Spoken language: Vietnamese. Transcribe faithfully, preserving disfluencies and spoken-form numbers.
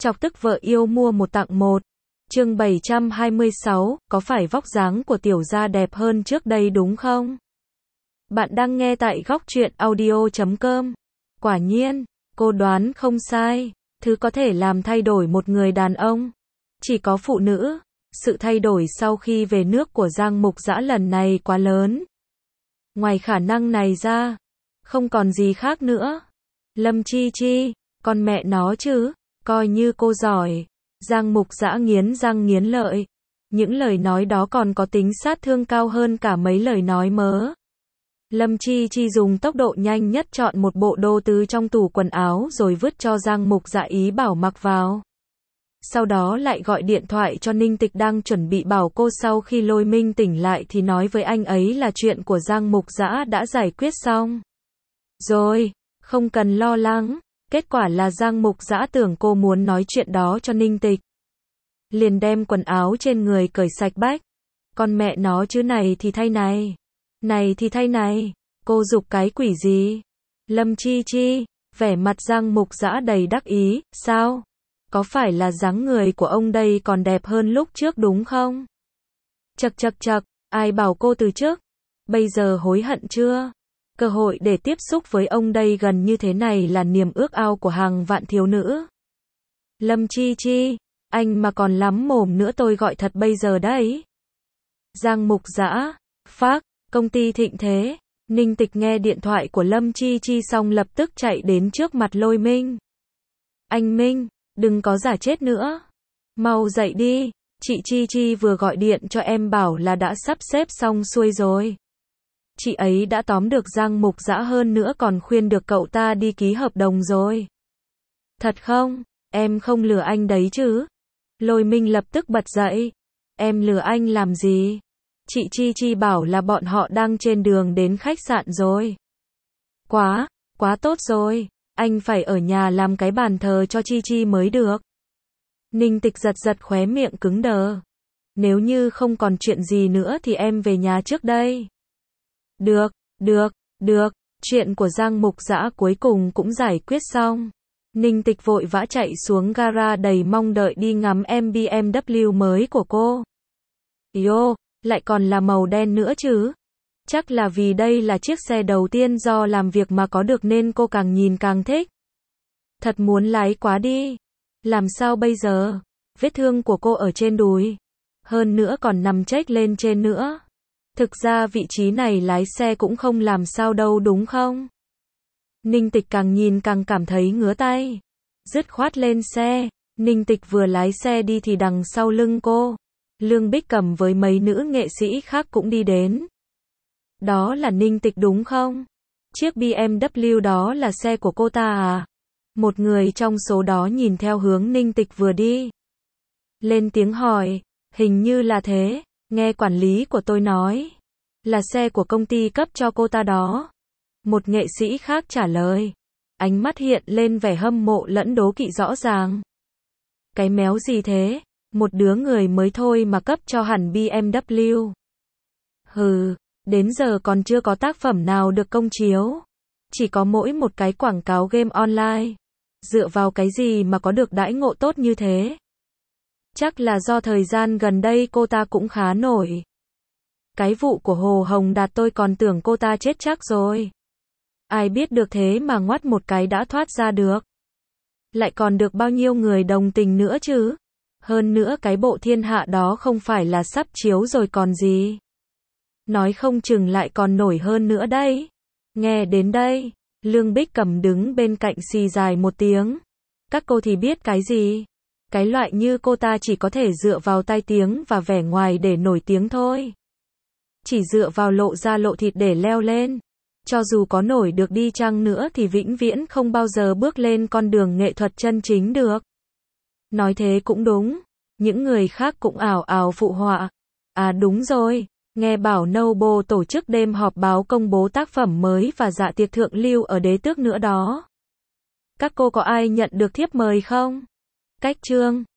Chọc tức vợ yêu mua một tặng một. Chương bảy trăm hai mươi sáu, có phải vóc dáng của tiểu gia đẹp hơn trước đây đúng không? Bạn đang nghe tại góc truyện audio chấm com. Quả nhiên, cô đoán không sai, thứ có thể làm thay đổi một người đàn ông chỉ có phụ nữ. Sự thay đổi sau khi về nước của Giang Mục Dã lần này quá lớn. Ngoài khả năng này ra, không còn gì khác nữa. Lâm Chi Chi, con mẹ nó chứ, coi như cô giỏi. Giang Mục Dã nghiến răng nghiến lợi. Những lời nói đó còn có tính sát thương cao hơn cả mấy lời nói mớ. Lâm Chi Chi dùng tốc độ nhanh nhất chọn một bộ đồ từ trong tủ quần áo rồi vứt cho Giang Mục Dã ý bảo mặc vào. Sau đó lại gọi điện thoại cho Ninh Tịch đang chuẩn bị bảo cô sau khi Lôi Minh tỉnh lại thì nói với anh ấy là chuyện của Giang Mục Dã đã giải quyết xong. Rồi, không cần lo lắng. Kết quả là Giang Mục Dã tưởng cô muốn nói chuyện đó cho Ninh Tịch. Liền đem quần áo trên người cởi sạch bách. Con mẹ nó chứ này thì thay này. Này thì thay này. Cô giục cái quỷ gì? Lâm Chi Chi, vẻ mặt Giang Mục Dã đầy đắc ý, sao? Có phải là dáng người của ông đây còn đẹp hơn lúc trước đúng không? Chậc chậc chậc, ai bảo cô từ trước? Bây giờ hối hận chưa? Cơ hội để tiếp xúc với ông đây gần như thế này là niềm ước ao của hàng vạn thiếu nữ. Lâm Chi Chi, anh mà còn lắm mồm nữa tôi gọi thật bây giờ đấy. Giang Mục Dã, phác, công ty Thịnh Thế. Ninh Tịch nghe điện thoại của Lâm Chi Chi xong lập tức chạy đến trước mặt Lôi Minh. Anh Minh, đừng có giả chết nữa. Mau dậy đi, chị Chi Chi vừa gọi điện cho em bảo là đã sắp xếp xong xuôi rồi. Chị ấy đã tóm được Giang Mục Dã hơn nữa còn khuyên được cậu ta đi ký hợp đồng rồi. Thật không? Em không lừa anh đấy chứ? Lôi Minh lập tức bật dậy. Em lừa anh làm gì? Chị Chi Chi bảo là bọn họ đang trên đường đến khách sạn rồi. Quá, quá tốt rồi. Anh phải ở nhà làm cái bàn thờ cho Chi Chi mới được. Ninh Tịch giật giật khóe miệng cứng đờ. Nếu như không còn chuyện gì nữa thì em về nhà trước đây. Được, được, được. Chuyện của Giang Mục Dã cuối cùng cũng giải quyết xong. Ninh Tịch vội vã chạy xuống gara đầy mong đợi đi ngắm em bê em vê mới của cô. Yo, lại còn là màu đen nữa chứ. Chắc là vì đây là chiếc xe đầu tiên do làm việc mà có được nên cô càng nhìn càng thích. Thật muốn lái quá đi. Làm sao bây giờ? Vết thương của cô ở trên đùi. Hơn nữa còn nằm chếch lên trên nữa. Thực ra vị trí này lái xe cũng không làm sao đâu đúng không? Ninh Tịch càng nhìn càng cảm thấy ngứa tay. Dứt khoát lên xe. Ninh Tịch vừa lái xe đi thì đằng sau lưng cô, Lương Bích Cầm với mấy nữ nghệ sĩ khác cũng đi đến. Đó là Ninh Tịch đúng không? Chiếc bê em vê đó là xe của cô ta à? Một người trong số đó nhìn theo hướng Ninh Tịch vừa đi. Lên tiếng hỏi, hình như là thế, nghe quản lý của tôi nói. Là xe của công ty cấp cho cô ta đó. Một nghệ sĩ khác trả lời. Ánh mắt hiện lên vẻ hâm mộ lẫn đố kỵ rõ ràng. Cái méo gì thế? Một đứa người mới thôi mà cấp cho hẳn bê em vê. Hừ, đến giờ còn chưa có tác phẩm nào được công chiếu. Chỉ có mỗi một cái quảng cáo game online. Dựa vào cái gì mà có được đãi ngộ tốt như thế? Chắc là do thời gian gần đây cô ta cũng khá nổi. Cái vụ của Hồ Hồng Đạt tôi còn tưởng cô ta chết chắc rồi. Ai biết được thế mà ngoắt một cái đã thoát ra được. Lại còn được bao nhiêu người đồng tình nữa chứ. Hơn nữa cái bộ Thiên Hạ đó không phải là sắp chiếu rồi còn gì. Nói không chừng lại còn nổi hơn nữa đấy. Nghe đến đây, Lương Bích Cầm đứng bên cạnh xì dài một tiếng. Các cô thì biết cái gì? Cái loại như cô ta chỉ có thể dựa vào tai tiếng và vẻ ngoài để nổi tiếng thôi. Chỉ dựa vào lộ ra lộ thịt để leo lên. Cho dù có nổi được đi chăng nữa thì vĩnh viễn không bao giờ bước lên con đường nghệ thuật chân chính được. Nói thế cũng đúng. Những người khác cũng ảo ảo phụ họa. À đúng rồi. Nghe bảo Noble tổ chức đêm họp báo công bố tác phẩm mới và dạ tiệc thượng lưu ở Đế Tước nữa đó. Các cô có ai nhận được thiếp mời không? Cách chương